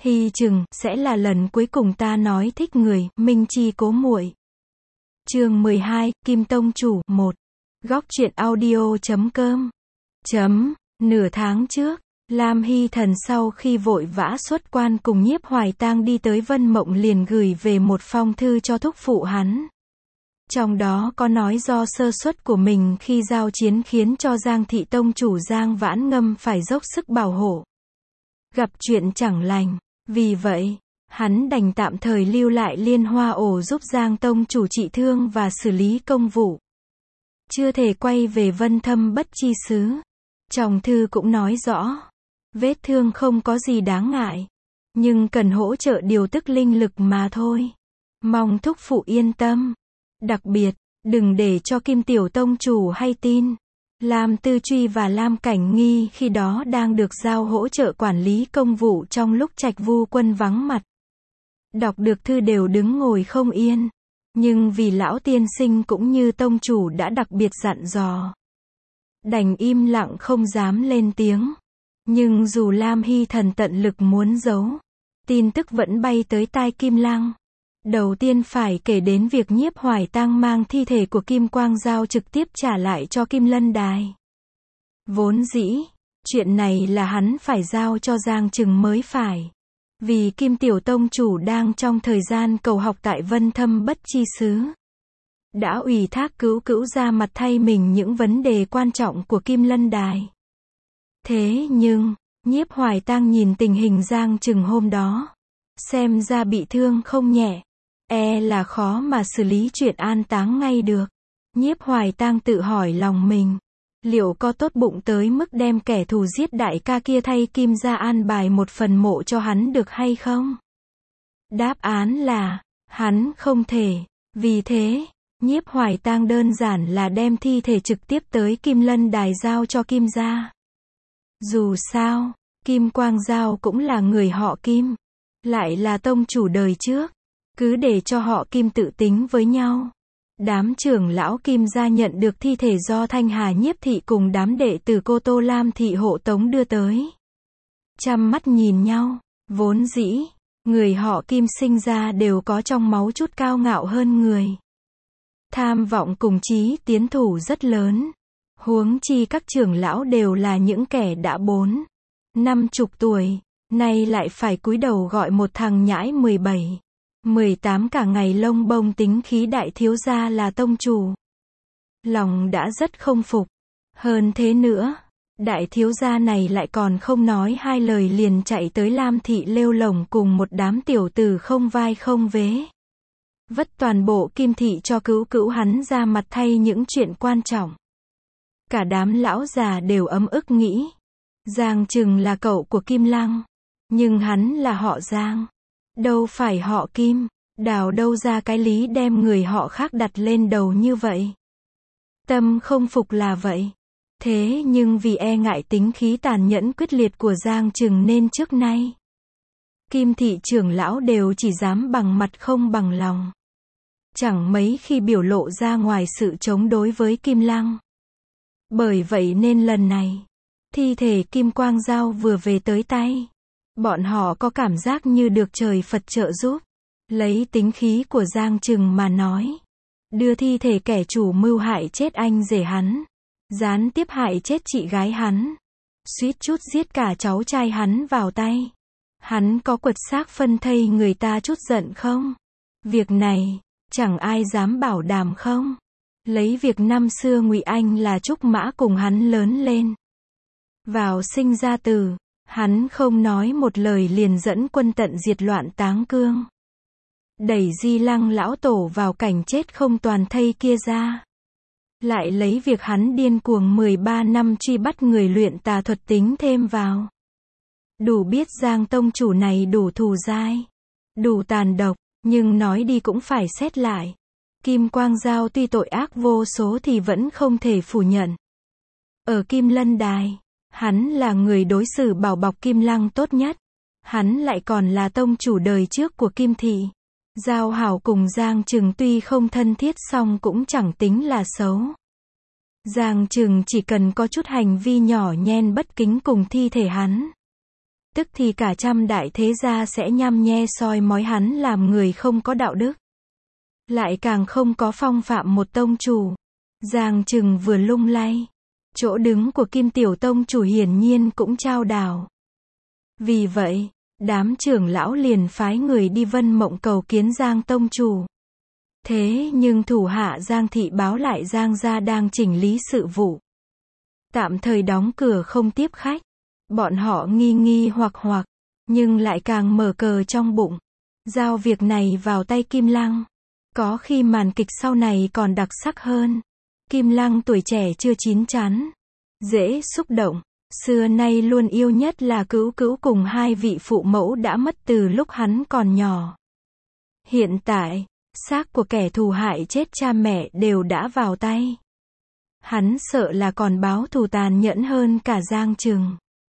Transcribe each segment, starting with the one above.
Hy chừng sẽ là lần cuối cùng ta nói thích người, Minh Chi cố muội. Chương 12, Kim Tông Chủ 1. Góc truyện audio.com. Nửa tháng trước, Lam Hy Thần sau khi vội vã xuất quan cùng Nhiếp Hoài Tang đi tới Vân Mộng liền gửi về một phong thư cho thúc phụ hắn. Trong đó có nói do sơ suất của mình khi giao chiến khiến cho Giang Thị Tông Chủ Giang Vãn Ngâm phải dốc sức bảo hộ. Gặp chuyện chẳng lành, vì vậy, hắn đành tạm thời lưu lại Liên Hoa Ổ giúp Giang Tông Chủ trị thương và xử lý công vụ. Chưa thể quay về Vân Thâm Bất Chi Xứ. Trong thư cũng nói rõ, vết thương không có gì đáng ngại, nhưng cần hỗ trợ điều tức linh lực mà thôi. Mong thúc phụ yên tâm. Đặc biệt, đừng để cho Kim Tiểu Tông Chủ hay tin. Lam Tư Truy và Lam Cảnh Nghi khi đó đang được giao hỗ trợ quản lý công vụ trong lúc Trạch Vu Quân vắng mặt. Đọc được thư đều đứng ngồi không yên. Nhưng vì lão tiên sinh cũng như Tông Chủ đã đặc biệt dặn dò, đành im lặng không dám lên tiếng. Nhưng dù Lam Hy Thần tận lực muốn giấu, tin tức vẫn bay tới tai Kim Lăng. Đầu tiên phải kể đến việc Nhiếp Hoài Tang mang thi thể của Kim Quang Giao trực tiếp trả lại cho Kim Lân Đài. Vốn dĩ, chuyện này là hắn phải giao cho Giang Trừng mới phải. Vì Kim Tiểu Tông Chủ đang trong thời gian cầu học tại Vân Thâm Bất Chi Xứ. Đã ủy thác Cữu Cữu ra mặt thay mình những vấn đề quan trọng của Kim Lân Đài. Thế nhưng, Nhiếp Hoài Tang nhìn tình hình Giang Trừng hôm đó, xem ra bị thương không nhẹ, là khó mà xử lý chuyện an táng ngay được. Nhiếp Hoài Tang tự hỏi lòng mình, liệu có tốt bụng tới mức đem kẻ thù giết đại ca kia thay Kim gia an bài một phần mộ cho hắn được hay không? Đáp án là, hắn không thể. Vì thế, Nhiếp Hoài Tang đơn giản là đem thi thể trực tiếp tới Kim Lân Đài giao cho Kim gia. Dù sao, Kim Quang Giao cũng là người họ Kim, lại là tông chủ đời trước, cứ để cho họ Kim tự tính với nhau. Đám trưởng lão Kim gia nhận được thi thể do Thanh Hà Nhiếp Thị cùng đám đệ tử cô Tô Lam Thị hộ tống đưa tới. Chăm mắt nhìn nhau, vốn dĩ, người họ Kim sinh ra đều có trong máu chút cao ngạo hơn người. Tham vọng cùng chí tiến thủ rất lớn. Huống chi các trưởng lão đều là những kẻ đã 50 tuổi, nay lại phải cúi đầu gọi một thằng nhãi 17, 18 cả ngày lông bông tính khí đại thiếu gia là tông chủ. Lòng đã rất không phục. Hơn thế nữa, đại thiếu gia này lại còn không nói hai lời liền chạy tới Lam Thị lêu lổng cùng một đám tiểu tử không vai không vế. Vất toàn bộ Kim Thị cho Cữu Cữu hắn ra mặt thay những chuyện quan trọng. Cả đám lão già đều ấm ức nghĩ, Giang Trừng là cậu của Kim Lăng, nhưng hắn là họ Giang, đâu phải họ Kim, đào đâu ra cái lý đem người họ khác đặt lên đầu như vậy. Tâm không phục là vậy. Thế nhưng vì ngại tính khí tàn nhẫn quyết liệt của Giang Trừng nên trước nay, Kim Thị trưởng lão đều chỉ dám bằng mặt không bằng lòng. Chẳng mấy khi biểu lộ ra ngoài sự chống đối với Kim Lăng. Bởi vậy nên lần này, thi thể Kim Quang Giao vừa về tới tay, bọn họ có cảm giác như được trời Phật trợ giúp. Lấy tính khí của Giang Trừng mà nói, đưa thi thể kẻ chủ mưu hại chết anh rể hắn, gián tiếp hại chết chị gái hắn, suýt chút giết cả cháu trai hắn vào tay. Hắn có quật xác phân thây người ta chút giận không? Việc này, chẳng ai dám bảo đảm không? Lấy việc năm xưa Ngụy Anh là trúc mã cùng hắn lớn lên, vào sinh ra tử, hắn không nói một lời liền dẫn quân tận diệt loạn Táng Cương, đẩy Di Lăng lão tổ vào cảnh chết không toàn thây kia ra. Lại lấy việc hắn điên cuồng 13 năm truy bắt người luyện tà thuật tính thêm vào. Đủ biết Giang tông chủ này đủ thù dai, đủ tàn độc, nhưng nói đi cũng phải xét lại. Kim Quang Giao tuy tội ác vô số thì vẫn không thể phủ nhận. Ở Kim Lân Đài, hắn là người đối xử bảo bọc Kim Lăng tốt nhất. Hắn lại còn là tông chủ đời trước của Kim Thị. Giao hảo cùng Giang Trừng tuy không thân thiết song cũng chẳng tính là xấu. Giang Trừng chỉ cần có chút hành vi nhỏ nhen bất kính cùng thi thể hắn, tức thì cả trăm đại thế gia sẽ nhăm nhe soi mói hắn làm người không có đạo đức. Lại càng không có phong phạm một tông chủ. Giang Trừng vừa lung lay. Chỗ đứng của Kim Tiểu Tông chủ hiển nhiên cũng chao đảo. Vì vậy, đám trưởng lão liền phái người đi Vân Mộng cầu kiến Giang Tông chủ. Thế nhưng thủ hạ Giang thị báo lại Giang gia đang chỉnh lý sự vụ. Tạm thời đóng cửa không tiếp khách. Bọn họ nghi nghi hoặc, nhưng lại càng mở cờ trong bụng. Giao việc này vào tay Kim Lăng. Có khi màn kịch sau này còn đặc sắc hơn. Kim Lăng tuổi trẻ chưa chín chắn, dễ xúc động, xưa nay luôn yêu nhất là Cữu Cữu cùng hai vị phụ mẫu đã mất từ lúc hắn còn nhỏ. Hiện tại, xác của kẻ thù hại chết cha mẹ đều đã vào tay. Hắn sợ là còn báo thù tàn nhẫn hơn cả Giang Trừng.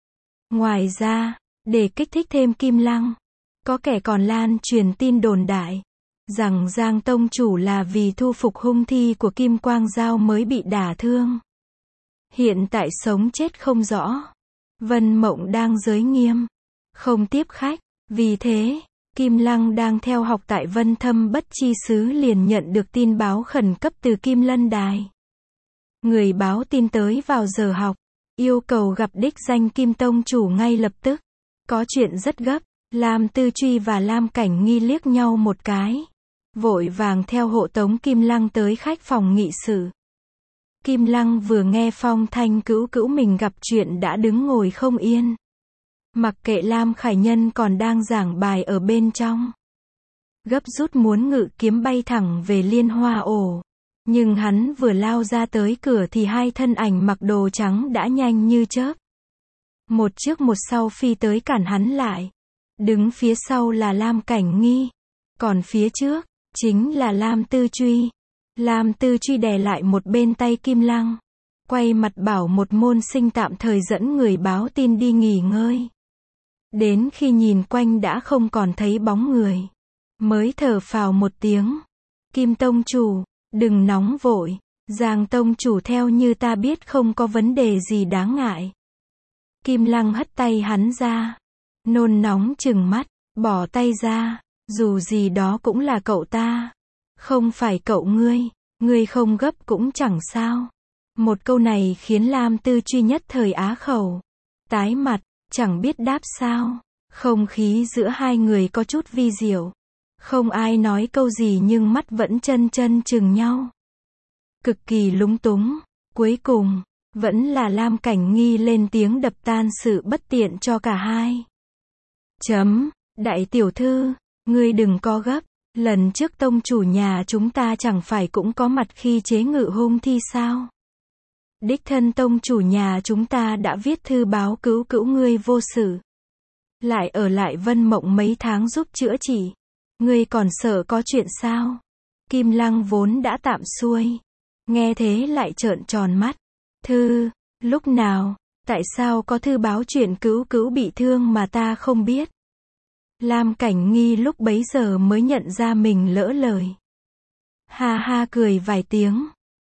Ngoài ra, để kích thích thêm Kim Lăng, có kẻ còn lan truyền tin đồn đại rằng Giang Tông chủ là vì thu phục hung thi của Kim Quang Giao mới bị đả thương. Hiện tại sống chết không rõ. Vân Mộng đang giới nghiêm, không tiếp khách. Vì thế, Kim Lăng đang theo học tại Vân Thâm Bất Chi Xứ liền nhận được tin báo khẩn cấp từ Kim Lân Đài. Người báo tin tới vào giờ học, yêu cầu gặp đích danh Kim Tông chủ ngay lập tức. Có chuyện rất gấp. Lam Tư Truy và Lam Cảnh Nghi liếc nhau một cái, vội vàng theo hộ tống Kim Lăng tới khách phòng nghị sự. Kim Lăng vừa nghe phong thanh Cữu Cữu mình gặp chuyện đã đứng ngồi không yên. Mặc kệ Lam Khải Nhân còn đang giảng bài ở bên trong. Gấp rút muốn ngự kiếm bay thẳng về Liên Hoa ổ. Nhưng hắn vừa lao ra tới cửa thì hai thân ảnh mặc đồ trắng đã nhanh như chớp. Một trước một sau phi tới cản hắn lại. Đứng phía sau là Lam Cảnh Nghi. Còn phía trước, chính là Lam Tư Truy. Lam Tư Truy đè lại một bên tay Kim Lăng. Quay mặt bảo một môn sinh tạm thời dẫn người báo tin đi nghỉ ngơi. Đến khi nhìn quanh đã không còn thấy bóng người. Mới thở phào một tiếng. Kim Tông chủ, đừng nóng vội. Giang Tông chủ theo như ta biết không có vấn đề gì đáng ngại. Kim Lăng hất tay hắn ra. Nôn nóng trừng mắt, bỏ tay ra. Dù gì đó cũng là cậu ta. Không phải cậu ngươi không gấp cũng chẳng sao. Một câu này khiến Lam Tư Truy nhất thời á khẩu. Tái mặt, chẳng biết đáp sao. Không khí giữa hai người có chút vi diệu. Không ai nói câu gì nhưng mắt vẫn chân chừng nhau. Cực kỳ lúng túng. Cuối cùng, vẫn là Lam Cảnh Nghi lên tiếng đập tan sự bất tiện cho cả hai. Đại tiểu thư, ngươi đừng có gấp. Lần trước tông chủ nhà chúng ta chẳng phải cũng có mặt khi chế ngự hung thi sao? Đích thân tông chủ nhà chúng ta đã viết thư báo Cữu Cữu ngươi vô sự. Lại ở lại Vân Mộng mấy tháng giúp chữa trị. Ngươi còn sợ có chuyện sao? Kim Lăng vốn đã tạm xuôi. Nghe thế lại trợn tròn mắt. Thư, lúc nào, tại sao có thư báo chuyện Cữu Cữu bị thương mà ta không biết? Lam Cảnh Nghi lúc bấy giờ mới nhận ra mình lỡ lời. Ha ha cười vài tiếng.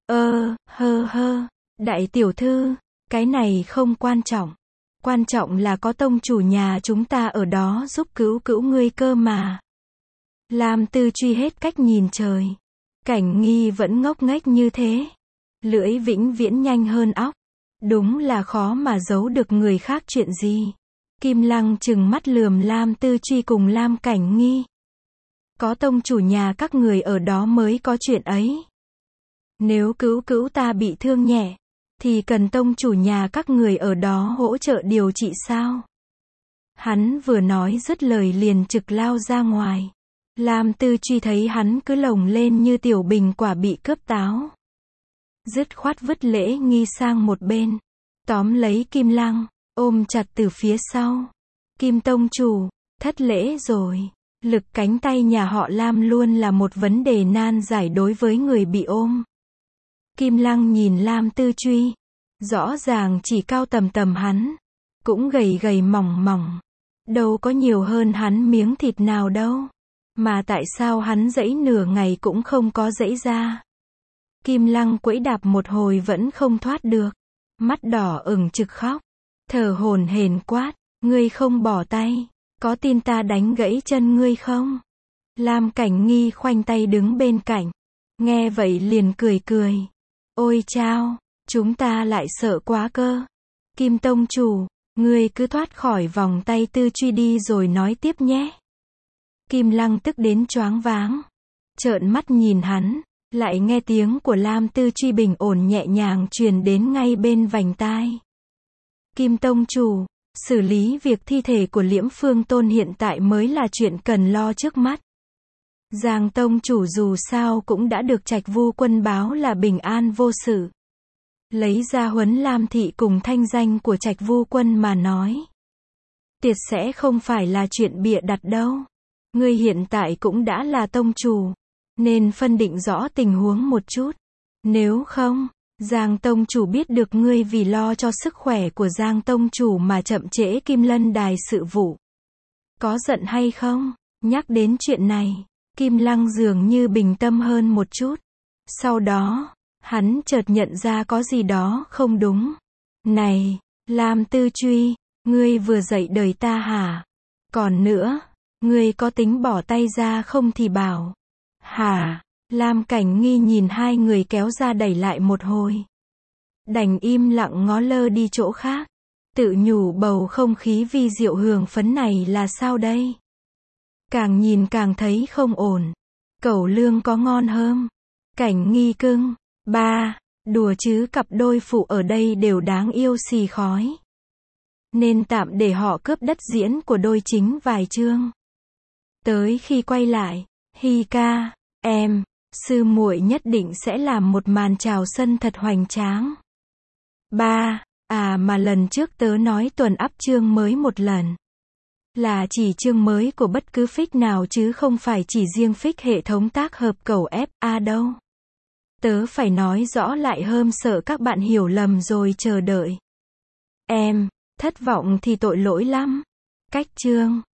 Đại tiểu thư, cái này không quan trọng. Quan trọng là có tông chủ nhà chúng ta ở đó giúp Cữu Cữu ngươi cơ mà. Lam Tư Truy hết cách nhìn trời. Cảnh Nghi vẫn ngốc nghếch như thế. Lưỡi vĩnh viễn nhanh hơn óc. Đúng là khó mà giấu được người khác chuyện gì. Kim Lăng trừng mắt lườm Lam Tư Truy cùng Lam Cảnh Nghi. Có tông chủ nhà các người ở đó mới có chuyện ấy. Nếu Cữu Cữu ta bị thương nhẹ, thì cần tông chủ nhà các người ở đó hỗ trợ điều trị sao? Hắn vừa nói dứt lời liền trực lao ra ngoài. Lam Tư Truy thấy hắn cứ lồng lên như tiểu bình quả bị cướp táo. Dứt khoát vứt Lễ Nghi sang một bên. Tóm lấy Kim Lăng, ôm chặt từ phía sau. Kim Tông chủ, thất lễ rồi. Lực cánh tay nhà họ Lam luôn là một vấn đề nan giải đối với người bị ôm. Kim Lăng nhìn Lam Tư Truy. Rõ ràng chỉ cao tầm hắn. Cũng gầy mỏng. Đâu có nhiều hơn hắn miếng thịt nào đâu. Mà tại sao hắn giãy nửa ngày cũng không có giãy ra. Kim Lăng quẫy đạp một hồi vẫn không thoát được. Mắt đỏ ửng trực khóc. Thở hổn hển quát. Ngươi không bỏ tay, có tin ta đánh gãy chân ngươi không? Lam Cảnh Nghi khoanh tay đứng bên cạnh. Nghe vậy liền cười cười. Ôi chao, chúng ta lại sợ quá cơ. Kim tông chủ, ngươi cứ thoát khỏi vòng tay Tư Truy đi rồi nói tiếp nhé. Kim Lăng tức đến choáng váng. Trợn mắt nhìn hắn, lại nghe tiếng của Lam Tư Truy bình ổn nhẹ nhàng truyền đến ngay bên vành tai. Kim tông chủ, xử lý việc thi thể của Liễm Phương Tôn hiện tại mới là chuyện cần lo trước mắt. Giang tông chủ dù sao cũng đã được Trạch Vu Quân báo là bình an vô sự. Lấy ra huấn Lam thị cùng thanh danh của Trạch Vu Quân mà nói, tiệt sẽ không phải là chuyện bịa đặt đâu. Ngươi hiện tại cũng đã là tông chủ, nên phân định rõ tình huống một chút. Nếu không, Giang tông chủ biết được ngươi vì lo cho sức khỏe của Giang tông chủ mà chậm trễ Kim Lân đài sự vụ. Có giận hay không? Nhắc đến chuyện này, Kim Lăng dường như bình tâm hơn một chút. Sau đó, hắn chợt nhận ra có gì đó không đúng. Này, Lam Tư Truy, ngươi vừa dạy đời ta hả? Còn nữa, ngươi có tính bỏ tay ra không thì bảo. Hả? Lam Cảnh Nghi nhìn hai người kéo ra đẩy lại một hồi. Đành im lặng ngó lơ đi chỗ khác. Tự nhủ bầu không khí vi diệu hương phấn này là sao đây? Càng nhìn càng thấy không ổn. Cẩu lương có ngon hơn. Cảnh Nghi cưng. Ba, đùa chứ cặp đôi phụ ở đây đều đáng yêu xì khói. Nên tạm để họ cướp đất diễn của đôi chính vài chương. Tới khi quay lại, Hi ca, em, sư muội nhất định sẽ làm một màn chào sân thật hoành tráng. Ba, à mà lần trước tớ nói tuần up chương mới một lần. Là chỉ chương mới của bất cứ fic nào chứ không phải chỉ riêng fic hệ thống tác hợp cầu FA đâu. Tớ phải nói rõ lại hơn sợ các bạn hiểu lầm rồi chờ đợi. Em, thất vọng thì tội lỗi lắm. Cách chương